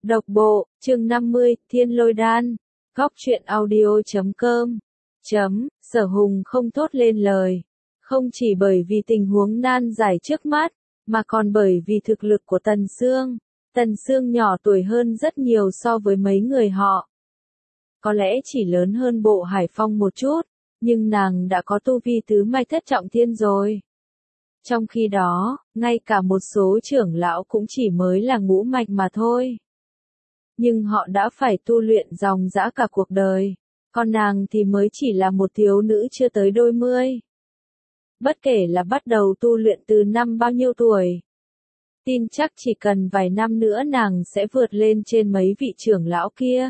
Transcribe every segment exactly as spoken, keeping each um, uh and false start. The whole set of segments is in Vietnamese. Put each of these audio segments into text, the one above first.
Độc bộ, chương năm mươi, Thiên Lôi Đan. Góc truyện audio chấm com. Chấm, Sở Hùng không thốt lên lời. Không chỉ bởi vì tình huống nan giải trước mắt, mà còn bởi vì thực lực của Tần Sương. Tần Sương nhỏ tuổi hơn rất nhiều so với mấy người họ. Có lẽ chỉ lớn hơn Bộ Hải Phong một chút, nhưng nàng đã có tu vi tứ mai thất trọng thiên rồi. Trong khi đó, ngay cả một số trưởng lão cũng chỉ mới là ngũ mạch mà thôi. Nhưng họ đã phải tu luyện dòng dã cả cuộc đời, còn nàng thì mới chỉ là một thiếu nữ chưa tới đôi mươi. Bất kể là bắt đầu tu luyện từ năm bao nhiêu tuổi, tin chắc chỉ cần vài năm nữa nàng sẽ vượt lên trên mấy vị trưởng lão kia.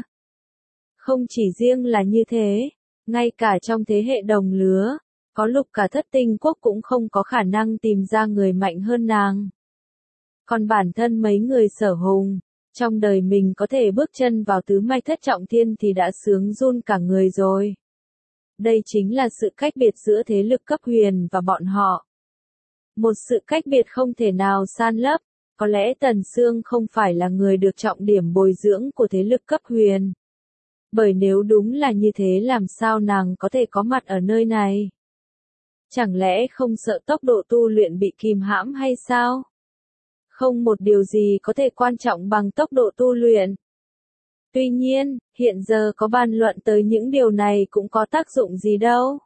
Không chỉ riêng là như thế, ngay cả trong thế hệ đồng lứa, có lúc cả thất tinh quốc cũng không có khả năng tìm ra người mạnh hơn nàng. Còn bản thân mấy người Sở Hùng, trong đời mình có thể bước chân vào tứ mai thất trọng thiên thì đã sướng run cả người rồi. Đây chính là sự cách biệt giữa thế lực cấp huyền và bọn họ. Một sự cách biệt không thể nào san lấp, có lẽ Tần Sương không phải là người được trọng điểm bồi dưỡng của thế lực cấp huyền. Bởi nếu đúng là như thế làm sao nàng có thể có mặt ở nơi này? Chẳng lẽ không sợ tốc độ tu luyện bị kìm hãm hay sao? Không một điều gì có thể quan trọng bằng tốc độ tu luyện. Tuy nhiên, hiện giờ có bàn luận tới những điều này cũng có tác dụng gì đâu.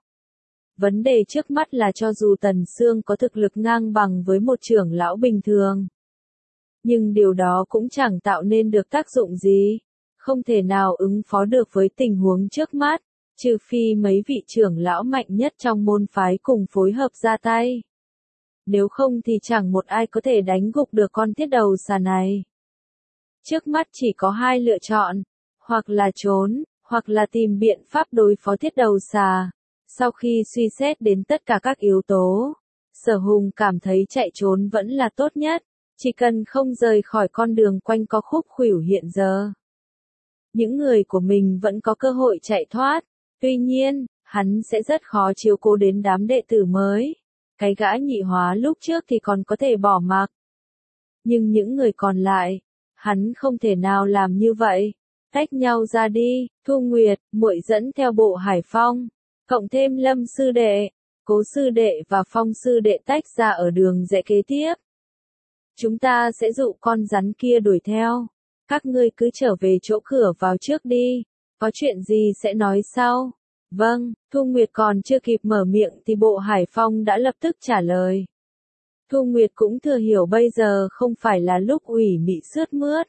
Vấn đề trước mắt là cho dù Tần Sương có thực lực ngang bằng với một trưởng lão bình thường, nhưng điều đó cũng chẳng tạo nên được tác dụng gì, không thể nào ứng phó được với tình huống trước mắt, trừ phi mấy vị trưởng lão mạnh nhất trong môn phái cùng phối hợp ra tay. Nếu không thì chẳng một ai có thể đánh gục được con thiết đầu xà này. Trước mắt chỉ có hai lựa chọn, hoặc là trốn, hoặc là tìm biện pháp đối phó thiết đầu xà. Sau khi suy xét đến tất cả các yếu tố, Sở Hùng cảm thấy chạy trốn vẫn là tốt nhất, chỉ cần không rời khỏi con đường quanh co khúc khuỷu hiện giờ. Những người của mình vẫn có cơ hội chạy thoát, tuy nhiên, hắn sẽ rất khó chiếu cố đến đám đệ tử mới. Cái gã nhị hóa lúc trước thì còn có thể bỏ mặc. Nhưng những người còn lại, hắn không thể nào làm như vậy. Tách nhau ra đi, Thu Nguyệt, muội dẫn theo Bộ Hải Phong, cộng thêm Lâm sư đệ, Cố sư đệ và Phong sư đệ tách ra ở đường rẽ kế tiếp. Chúng ta sẽ dụ con rắn kia đuổi theo. Các ngươi cứ trở về chỗ cửa vào trước đi, có chuyện gì sẽ nói sau. Vâng, Thu Nguyệt còn chưa kịp mở miệng thì Bộ Hải Phong đã lập tức trả lời. Thu Nguyệt cũng thừa hiểu bây giờ không phải là lúc ủy mị sướt mướt.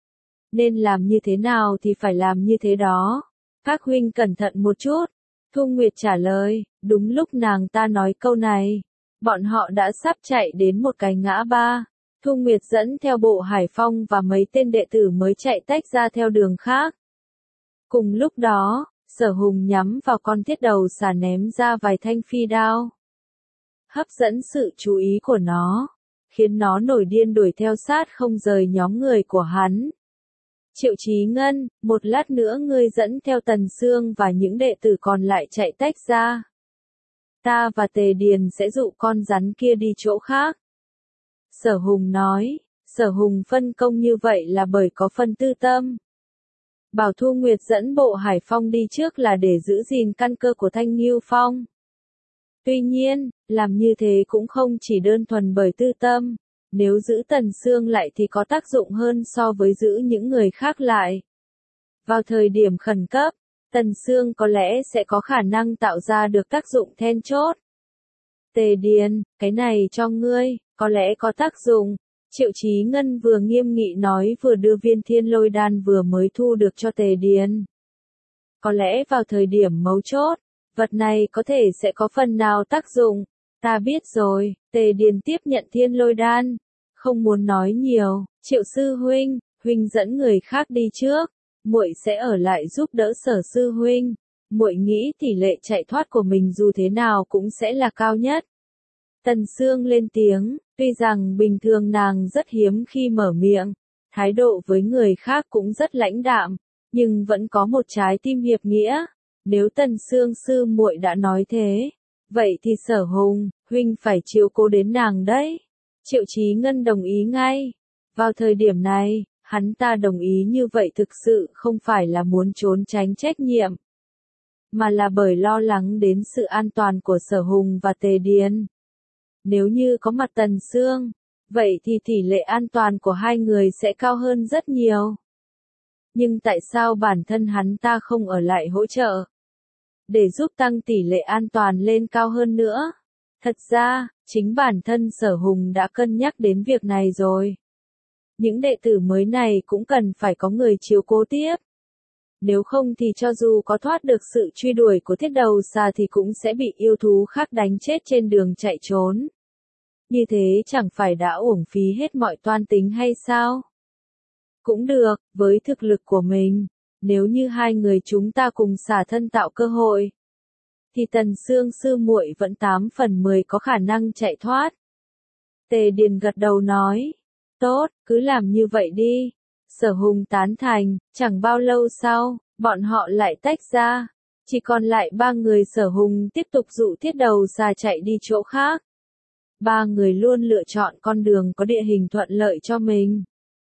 Nên làm như thế nào thì phải làm như thế đó. Các huynh cẩn thận một chút. Thu Nguyệt trả lời, đúng lúc nàng ta nói câu này, bọn họ đã sắp chạy đến một cái ngã ba. Thu Nguyệt dẫn theo Bộ Hải Phong và mấy tên đệ tử mới chạy tách ra theo đường khác. Cùng lúc đó, Sở Hùng nhắm vào con thiết đầu xà ném ra vài thanh phi đao. Hấp dẫn sự chú ý của nó, khiến nó nổi điên đuổi theo sát không rời nhóm người của hắn. Triệu Chí Ngân, một lát nữa ngươi dẫn theo Tần Sương và những đệ tử còn lại chạy tách ra. Ta và Tề Điền sẽ dụ con rắn kia đi chỗ khác. Sở Hùng nói, Sở Hùng phân công như vậy là bởi có phân tư tâm. Bảo Thu Nguyệt dẫn Bộ Hải Phong đi trước là để giữ gìn căn cơ của Thanh Nghiêu Phong. Tuy nhiên, làm như thế cũng không chỉ đơn thuần bởi tư tâm, nếu giữ Tần Sương lại thì có tác dụng hơn so với giữ những người khác lại. Vào thời điểm khẩn cấp, Tần Sương có lẽ sẽ có khả năng tạo ra được tác dụng then chốt. Tề Điền, cái này cho ngươi, có lẽ có tác dụng. Triệu Chí Ngân vừa nghiêm nghị nói vừa đưa viên thiên lôi đan vừa mới thu được cho Tề Điền. Có lẽ vào thời điểm mấu chốt, vật này có thể sẽ có phần nào tác dụng. Ta biết rồi, Tề Điền tiếp nhận thiên lôi đan. Không muốn nói nhiều, Triệu sư huynh, huynh dẫn người khác đi trước. Muội sẽ ở lại giúp đỡ Sở sư huynh. Muội nghĩ tỷ lệ chạy thoát của mình dù thế nào cũng sẽ là cao nhất. Tần Sương lên tiếng, tuy rằng bình thường nàng rất hiếm khi mở miệng, thái độ với người khác cũng rất lãnh đạm, nhưng vẫn có một trái tim hiệp nghĩa. Nếu Tần Sương sư muội đã nói thế, vậy thì Sở Hùng, huynh phải chiếu cố đến nàng đấy. Triệu Chí Ngân đồng ý ngay. Vào thời điểm này, Hắn ta đồng ý như vậy thực sự không phải là muốn trốn tránh trách nhiệm, mà là bởi lo lắng đến sự an toàn của Sở Hùng và Tề Điền. Nếu như có mặt Tần Sương, vậy thì tỷ lệ an toàn của hai người sẽ cao hơn rất nhiều. Nhưng tại sao bản thân hắn ta không ở lại hỗ trợ, để giúp tăng tỷ lệ an toàn lên cao hơn nữa? Thật ra, chính bản thân Sở Hùng đã cân nhắc đến việc này rồi. Những đệ tử mới này cũng cần phải có người chiếu cố tiếp. Nếu không thì cho dù có thoát được sự truy đuổi của thiết đầu xà thì cũng sẽ bị yêu thú khác đánh chết trên đường chạy trốn. Như thế chẳng phải đã uổng phí hết mọi toan tính hay sao? Cũng được, với thực lực của mình, nếu như hai người chúng ta cùng xả thân tạo cơ hội, thì Tần Sương sư muội vẫn tám phần mười có khả năng chạy thoát. Tề Điền gật đầu nói, tốt, cứ làm như vậy đi. Sở Hùng tán thành, chẳng bao lâu sau, bọn họ lại tách ra. Chỉ còn lại ba người. Sở Hùng tiếp tục dụ thiết đầu xà chạy đi chỗ khác. Ba người luôn lựa chọn con đường có địa hình thuận lợi cho mình,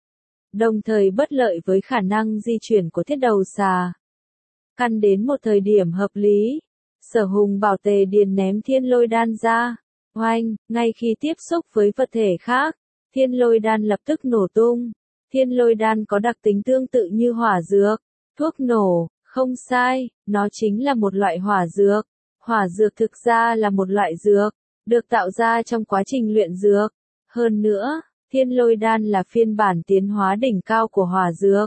đồng thời bất lợi với khả năng di chuyển của thiết đầu xà. Căn đến một thời điểm hợp lý, Sở Hùng bảo Tề Điền ném thiên lôi đan ra. Oanh, ngay khi tiếp xúc với vật thể khác, thiên lôi đan lập tức nổ tung. Thiên lôi đan có đặc tính tương tự như hỏa dược, thuốc nổ, không sai, nó chính là một loại hỏa dược. Hỏa dược thực ra là một loại dược, được tạo ra trong quá trình luyện dược. Hơn nữa, thiên lôi đan là phiên bản tiến hóa đỉnh cao của hỏa dược.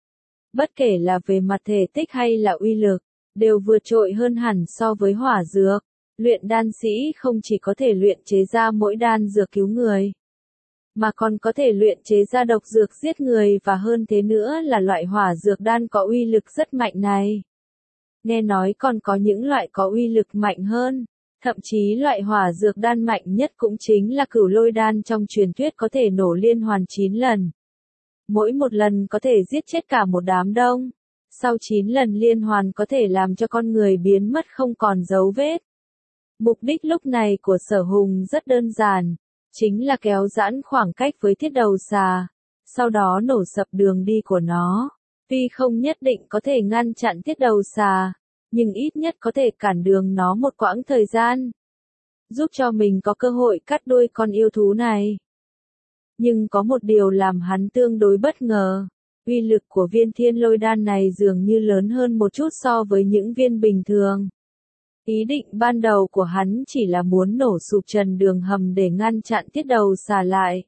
Bất kể là về mặt thể tích hay là uy lực, đều vượt trội hơn hẳn so với hỏa dược. Luyện đan sĩ không chỉ có thể luyện chế ra mỗi đan dược cứu người, mà còn có thể luyện chế ra độc dược giết người, và hơn thế nữa là loại hỏa dược đan có uy lực rất mạnh này. Nghe nói còn có những loại có uy lực mạnh hơn, thậm chí loại hỏa dược đan mạnh nhất cũng chính là cửu lôi đan trong truyền thuyết có thể nổ liên hoàn chín lần. Mỗi một lần có thể giết chết cả một đám đông. Sau chín lần liên hoàn có thể làm cho con người biến mất không còn dấu vết. Mục đích lúc này của Sở Hùng rất đơn giản, chính là kéo giãn khoảng cách với thiết đầu xà, sau đó nổ sập đường đi của nó. Tuy không nhất định có thể ngăn chặn thiết đầu xà, nhưng ít nhất có thể cản đường nó một quãng thời gian, giúp cho mình có cơ hội cắt đuôi con yêu thú này. Nhưng có một điều làm hắn tương đối bất ngờ, uy lực của viên thiên lôi đan này dường như lớn hơn một chút so với những viên bình thường. Ý định ban đầu của hắn chỉ là muốn nổ sụp trần đường hầm để ngăn chặn thiết đầu xà lại.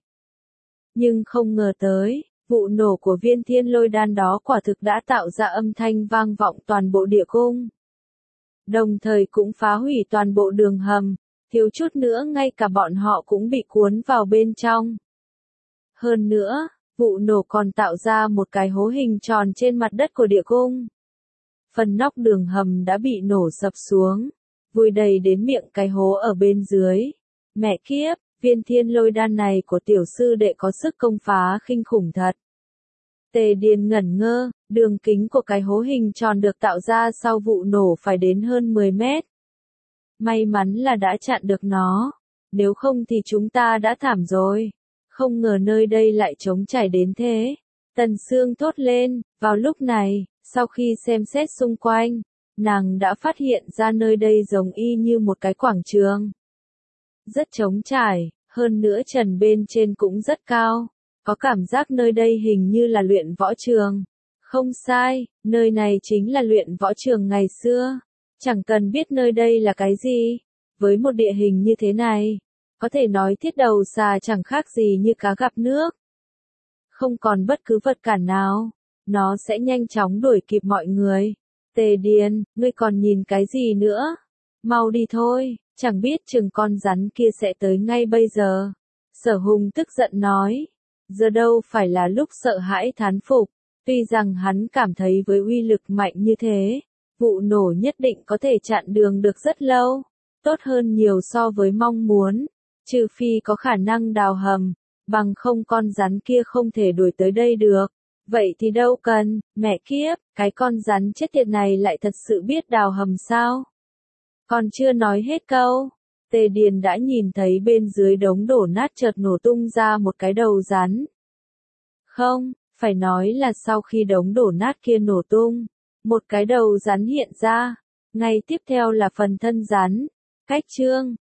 Nhưng không ngờ tới, vụ nổ của viên thiên lôi đan đó quả thực đã tạo ra âm thanh vang vọng toàn bộ địa cung. Đồng thời cũng phá hủy toàn bộ đường hầm, thiếu chút nữa ngay cả bọn họ cũng bị cuốn vào bên trong. Hơn nữa, vụ nổ còn tạo ra một cái hố hình tròn trên mặt đất của địa cung. Phần nóc đường hầm đã bị nổ sập xuống, vùi đầy đến miệng cái hố ở bên dưới. Mẹ kiếp, viên thiên lôi đan này của tiểu sư đệ có sức công phá kinh khủng thật. Tề Điền ngẩn ngơ, đường kính của cái hố hình tròn được tạo ra sau vụ nổ phải đến hơn mười mét. May mắn là đã chặn được nó, nếu không thì chúng ta đã thảm rồi. Không ngờ nơi đây lại trống trải đến thế. Tần Sương thốt lên. Vào lúc này, sau khi xem xét xung quanh, nàng đã phát hiện ra nơi đây giống y như một cái quảng trường. Rất trống trải, hơn nữa trần bên trên cũng rất cao. Có cảm giác nơi đây hình như là luyện võ trường. Không sai, nơi này chính là luyện võ trường ngày xưa. Chẳng cần biết nơi đây là cái gì. Với một địa hình như thế này, có thể nói thiết đầu xà chẳng khác gì như cá gặp nước. Không còn bất cứ vật cản nào, nó sẽ nhanh chóng đuổi kịp mọi người. Tề Điền, ngươi còn nhìn cái gì nữa? Mau đi thôi, chẳng biết chừng con rắn kia sẽ tới ngay bây giờ. Sở Hùng tức giận nói. Giờ đâu phải là lúc sợ hãi thán phục, tuy rằng hắn cảm thấy với uy lực mạnh như thế, vụ nổ nhất định có thể chặn đường được rất lâu, tốt hơn nhiều so với mong muốn, trừ phi có khả năng đào hầm, bằng không con rắn kia không thể đuổi tới đây được. Vậy thì đâu cần, mẹ kiếp, cái con rắn chết tiệt này lại thật sự biết đào hầm sao? Còn chưa nói hết câu, Tề Điền đã nhìn thấy bên dưới đống đổ nát chợt nổ tung ra một cái đầu rắn. Không, Phải nói là sau khi đống đổ nát kia nổ tung, một cái đầu rắn hiện ra. Ngay tiếp theo là phần thân rắn. Cách chương